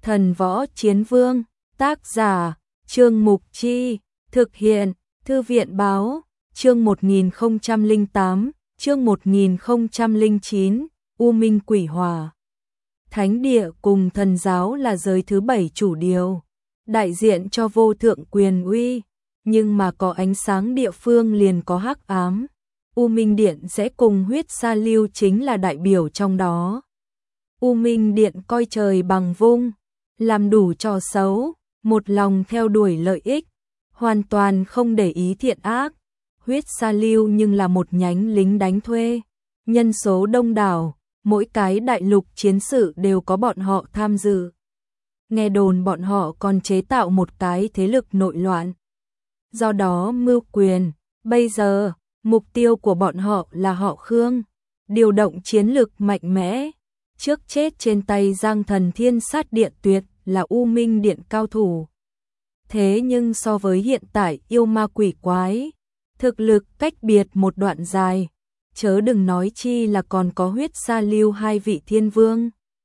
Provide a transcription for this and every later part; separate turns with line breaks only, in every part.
Thần Võ Chiến Vương, tác giả, Trương Mục Chi, thực hiện, Thư viện Báo, chương 1008, chương 1009, U Minh Quỷ Hỏa. Thánh địa cùng thần giáo là giới thứ 7 chủ điều, đại diện cho vô thượng quyền uy, nhưng mà có ánh sáng địa phương liền có hắc ám. U Minh Điện sẽ cùng huyết sa lưu chính là đại biểu trong đó. U Minh Điện coi trời bằng vung, làm đủ trò xấu, một lòng theo đuổi lợi ích, hoàn toàn không để ý thiện ác. Huyết sa lưu nhưng là một nhánh lính đánh thuê, nhân số đông đảo, mỗi cái đại lục chiến sự đều có bọn họ tham dự. Nghe đồn bọn họ còn chế tạo một cái thế lực nội loạn. Do đó mưu quyền, bây giờ, mục tiêu của bọn họ là họ Khương, điều động chiến lực mạnh mẽ. Trước chết trên tay Giang Thần Thiên Sát Điện Tuyệt là U Minh Điện cao thủ. Thế nhưng so với hiện tại yêu ma quỷ quái, thực lực cách biệt một đoạn dài, chớ đừng nói chi là còn có huyết sa lưu hai vị thiên vương.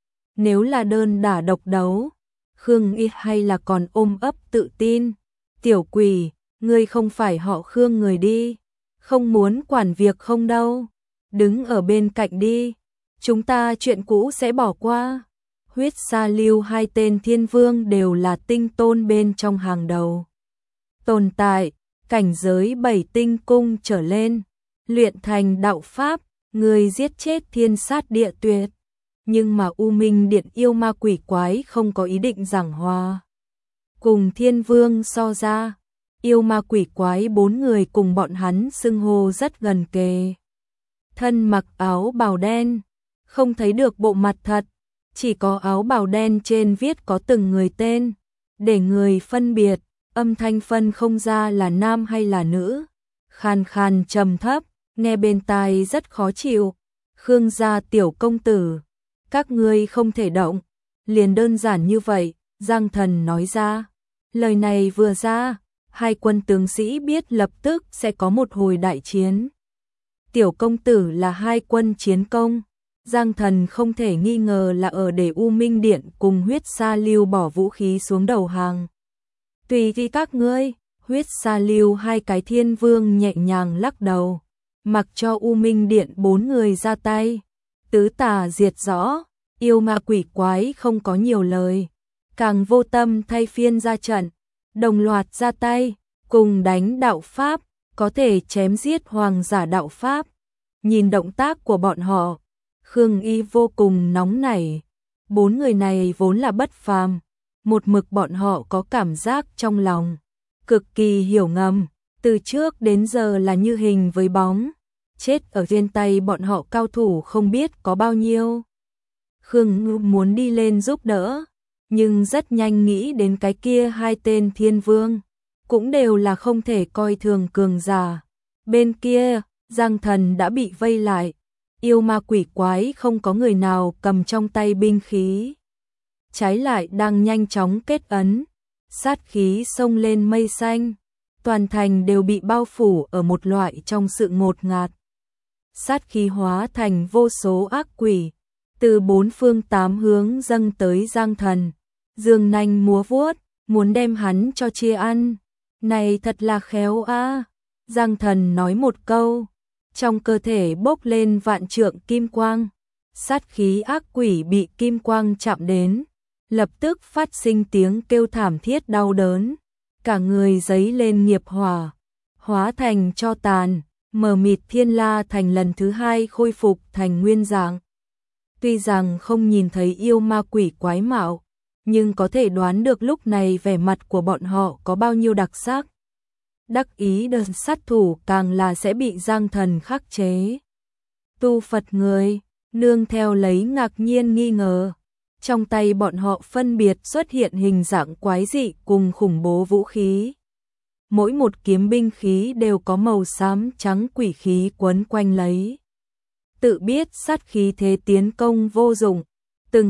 Nếu là đơn đả độc đấu, Khương Y hay là còn ôm ấp tự tin. Tiểu quỷ, ngươi không phải họ Khương người đi, không muốn quản việc không đâu, đứng ở bên cạnh đi, chúng ta chuyện cũ sẽ bỏ qua. Huyết sa lưu hai tên thiên vương đều là tinh tôn bên trong hàng đầu. Tồn tại, cảnh giới 7 tinh cung trở lên, luyện thành đạo pháp, người giết chết thiên sát địa tuyệt. Nhưng mà U Minh Điện yêu ma quỷ quái không có ý định giảng hòa. Cùng thiên vương so ra, yêu ma quỷ quái 4 người cùng bọn hắn xưng hô rất gần kề. Thân mặc áo bào đen, không thấy được bộ mặt thật, chỉ có áo bào đen trên viết có từng người tên, để người phân biệt, âm thanh phân không ra là nam hay là nữ. Khàn khàn trầm thấp, nghe bên tai rất khó chịu. Khương gia tiểu công tử, các ngươi không thể động, liền đơn giản như vậy, Giang Thần nói ra. Lời này vừa ra, hai quân tướng sĩ biết lập tức sẽ có một hồi đại chiến. Tiểu công tử là hai quân chiến công, Giang Thần không thể nghi ngờ là ở để U Minh Điện cùng huyết sa lưu bỏ vũ khí xuống đầu hàng. Tùy thì các ngươi, huyết sa lưu hai cái thiên vương nhẹ nhàng lắc đầu, mặc cho U Minh Điện 4 người ra tay. Tứ tà diệt rõ, yêu ma quỷ quái không có nhiều lời, càng vô tâm thay phiên ra trận, đồng loạt ra tay, cùng đánh đạo pháp, có thể chém giết hoàng giả đạo pháp. Nhìn động tác của bọn họ, Khương Y vô cùng nóng nảy. 4 người này vốn là bất phàm, một mực bọn họ có cảm giác trong lòng, cực kỳ hiểu ngầm, từ trước đến giờ là như hình với bóng. Chết ở trên tay bọn họ cao thủ không biết có bao nhiêu. Khương Ngư muốn đi lên giúp đỡ, nhưng rất nhanh nghĩ đến cái kia hai tên thiên vương, cũng đều là không thể coi thường cường giả. Bên kia, Giang Thần đã bị vây lại, yêu ma quỷ quái không có người nào cầm trong tay binh khí. Trái lại đang nhanh chóng kết ấn, sát khí xông lên mây xanh, toàn thành đều bị bao phủ ở một loại trong sự ngột ngạt. Sát khí hóa thành vô số ác quỷ, từ 4 phương 8 hướng dâng tới Giang Thần, dương nanh múa vuốt, muốn đem hắn cho chia ăn. Này thật là khéo a. Giang Thần nói một câu, trong cơ thể bốc lên vạn trượng kim quang, sát khí ác quỷ bị kim quang chạm đến, lập tức phát sinh tiếng kêu thảm thiết đau đớn, cả người giấy lên nghiệp hỏa, hóa thành tro tàn. Mờ mịt Thiên La Thành lần thứ 2 khôi phục thành nguyên dạng. Tuy rằng không nhìn thấy yêu ma quỷ quái mạo, nhưng có thể đoán được lúc này vẻ mặt của bọn họ có bao nhiêu đặc sắc. Đắc ý đơn sát thủ càng là sẽ bị Giang Thần khắc chế. Tu Phật người, nương theo lấy ngạc nhiên nghi ngờ. Trong tay bọn họ phân biệt xuất hiện hình dạng quái dị cùng khủng bố vũ khí. Mỗi một kiếm binh khí đều có màu xám trắng quỷ khí quấn quanh lấy. Tự biết sát khí thế tiến công vô dụng, từng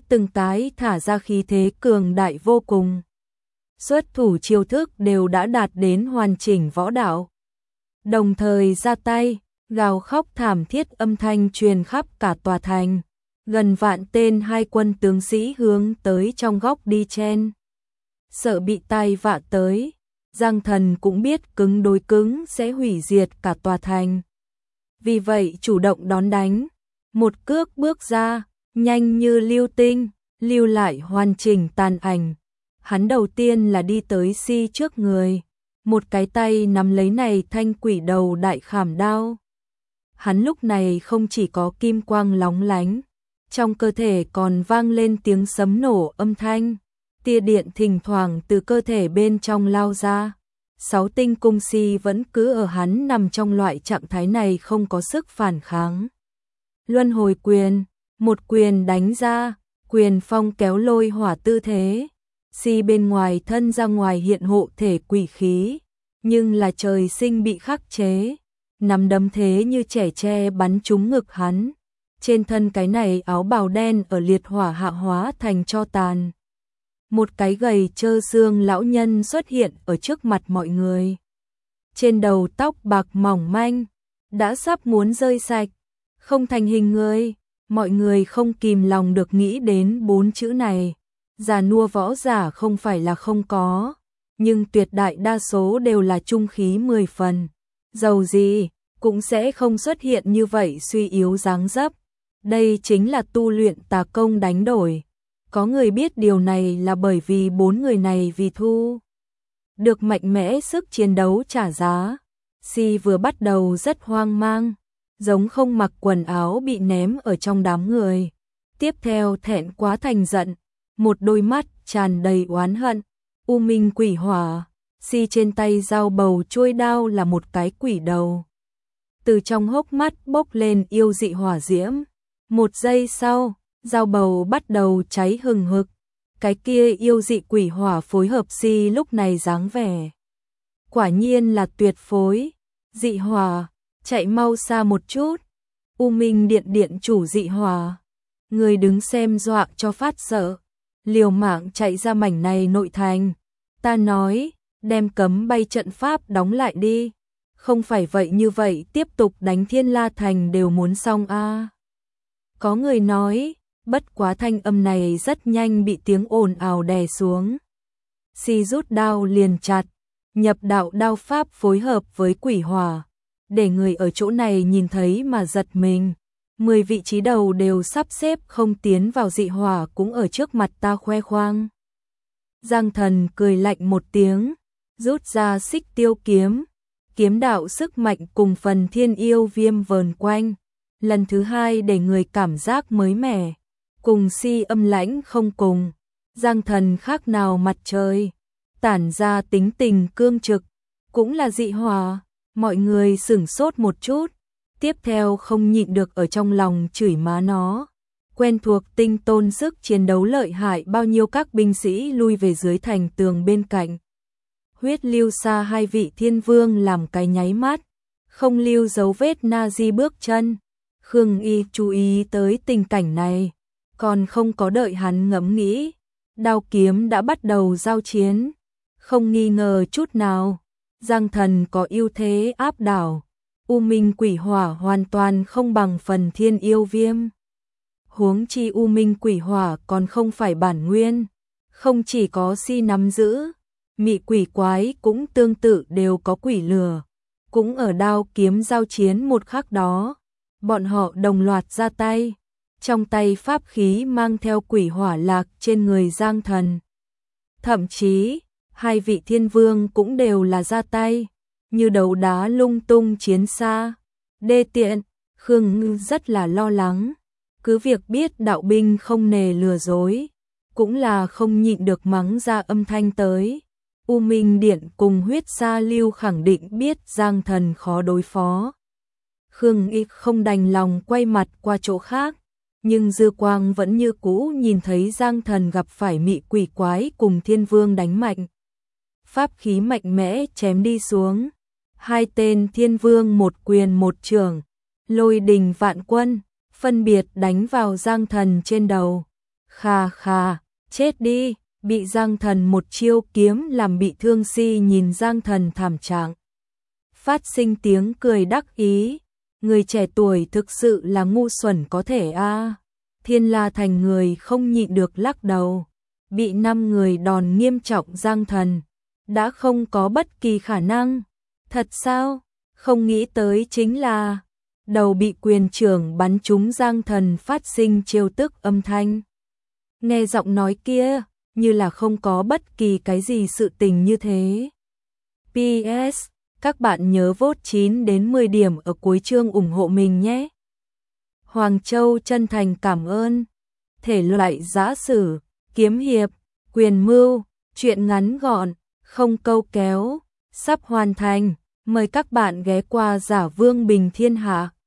cái thả ra khí thế cường đại vô cùng. Xuất thủ chiêu thức đều đã đạt đến hoàn chỉnh võ đạo. Đồng thời ra tay, gào khóc thảm thiết âm thanh truyền khắp cả tòa thành. Gần vạn tên hai quân tướng sĩ hướng tới trong góc đi chen. Sợ bị tai vạ tới, Giang Thần cũng biết cứng đối cứng sẽ hủy diệt cả tòa thành. Vì vậy chủ động đón đánh, một cước bước ra, nhanh như lưu tinh, lưu lại hoàn chỉnh tàn ảnh. Hắn đầu tiên là đi tới Si trước người, một cái tay nắm lấy này thanh quỷ đầu đại khảm đao. Hắn lúc này không chỉ có kim quang lóng lánh, trong cơ thể còn vang lên tiếng sấm nổ âm thanh, tia điện thỉnh thoảng từ cơ thể bên trong lao ra. 6 tinh cung Si vẫn cứ ở hắn nằm trong loại trạng thái này không có sức phản kháng. Luân hồi quyền, một quyền đánh ra, quyền phong kéo lôi hỏa tư thế. Si bên ngoài thân ra ngoài hiện hộ thể quỷ khí, nhưng là trời sinh bị khắc chế, nắm đấm thế như trẻ tre bắn trúng ngực hắn. Trên thân cái này áo bào đen ở liệt hỏa hạ hóa thành tro tàn. Một cái gầy trơ xương lão nhân xuất hiện ở trước mặt mọi người. Trên đầu tóc bạc mỏng manh, đã sắp muốn rơi sạch, không thành hình người. Mọi người không kìm lòng được nghĩ đến 4 chữ này. Già nua võ giả không phải là không có, nhưng tuyệt đại đa số đều là trung khí 10 phần. Dầu gì, cũng sẽ không xuất hiện như vậy suy yếu dáng dấp. Đây chính là tu luyện tà công đánh đổi. Có người biết điều này là bởi vì 4 người này vì thu được mạnh mẽ sức chiến đấu trả giá. Si vừa bắt đầu rất hoang mang, giống không mặc quần áo bị ném ở trong đám người. Tiếp theo thẹn quá thành giận, một đôi mắt tràn đầy oán hận. U minh quỷ hỏa, Si trên tay dao bầu chuôi đao là một cái quỷ đầu. Từ trong hốc mắt bốc lên yêu dị hỏa diễm. Một giây sau, dao bầu bắt đầu cháy hừng hực. Cái kia yêu dị quỷ hỏa phối hợp Si lúc này dáng vẻ. Quả nhiên là tuyệt phối. Dị hỏa, chạy mau xa một chút. U minh điện điện chủ dị hỏa. Người đứng xem dọa cho phát sợ. Liều mạng chạy ra mảnh này nội thành. Ta nói, đem cấm bay trận pháp đóng lại đi. Không phải vậy như vậy tiếp tục đánh Thiên La Thành đều muốn xong a. Có người nói, bất quá thanh âm này rất nhanh bị tiếng ồn ào đè xuống. Si rút đao liền chặt, nhập đạo đao pháp phối hợp với quỷ hỏa, để người ở chỗ này nhìn thấy mà giật mình. 10 vị trí đầu đều sắp xếp không tiến vào dị hỏa cũng ở trước mặt ta khoe khoang. Giang Thần cười lạnh một tiếng, rút ra xích tiêu kiếm, kiếm đạo sức mạnh cùng phần thiên yêu viêm vờn quanh. Lần thứ hai để người cảm giác mới mẻ, cùng Si âm lãnh không cùng. Giang Thần khác nào mặt trời, tản ra tính tình cương trực, cũng là dị hỏa. Mọi người sửng sốt một chút, tiếp theo không nhịn được ở trong lòng chửi má nó. Quen thuộc tinh tôn sức chiến đấu lợi hại bao nhiêu, các binh sĩ lui về dưới thành tường bên cạnh. Huyết lưu xa 2 vị thiên vương làm cái nháy mắt, không lưu dấu vết Nazi bước chân. Khương Y chú ý tới tình cảnh này, còn không có đợi hắn ngẫm nghĩ, đao kiếm đã bắt đầu giao chiến. Không nghi ngờ chút nào, Giang Thần có ưu thế áp đảo. U minh quỷ hỏa hoàn toàn không bằng phần thiên yêu viêm. Huống chi U minh quỷ hỏa còn không phải bản nguyên, không chỉ có Si nắm giữ, mị quỷ quái cũng tương tự đều có quỷ lửa. Cũng ở đao kiếm giao chiến một khắc đó, bọn họ đồng loạt ra tay, trong tay pháp khí mang theo quỷ hỏa lạc trên người Giang Thần. Thậm chí, 2 vị thiên vương cũng đều là ra tay, như đấu đá lung tung chiến xa. Đê tiện, Khương Ngư rất là lo lắng, cứ việc biết đạo binh không nề lừa dối, cũng là không nhịn được mắng ra âm thanh tới. U Minh Điện cùng huyết sa lưu khẳng định biết Giang Thần khó đối phó. Khương Y không đành lòng quay mặt qua chỗ khác, nhưng dư quang vẫn như cũ nhìn thấy Giang Thần gặp phải mị quỷ quái cùng thiên vương đánh mạnh. Pháp khí mạnh mẽ chém đi xuống, 2 tên thiên vương một quyền một chưởng, lôi đình vạn quân, phân biệt đánh vào Giang Thần trên đầu. Khà khà, chết đi, bị Giang Thần một chiêu kiếm làm bị thương. Si nhìn Giang Thần thảm trạng, phát sinh tiếng cười đắc ý. Người trẻ tuổi thực sự là ngu xuẩn có thể a. Thiên La Thành người không nhịn được lắc đầu. Bị 5 người đòn nghiêm trọng Giang Thần. Đã không có bất kỳ khả năng. Thật sao? Không nghĩ tới chính là đầu bị quyền trưởng bắn trúng Giang Thần phát sinh trêu tức âm thanh. Nghe giọng nói kia, như là không có bất kỳ cái gì sự tình như thế. PS, các bạn nhớ vote 9 đến 10 điểm ở cuối chương ủng hộ mình nhé. Hoàng Châu chân thành cảm ơn. Thể loại giã sử, kiếm hiệp, quyền mưu, truyện ngắn gọn, không câu kéo, sắp hoàn thành. Mời các bạn ghé qua Giả Vương Bình Thiên Hạ.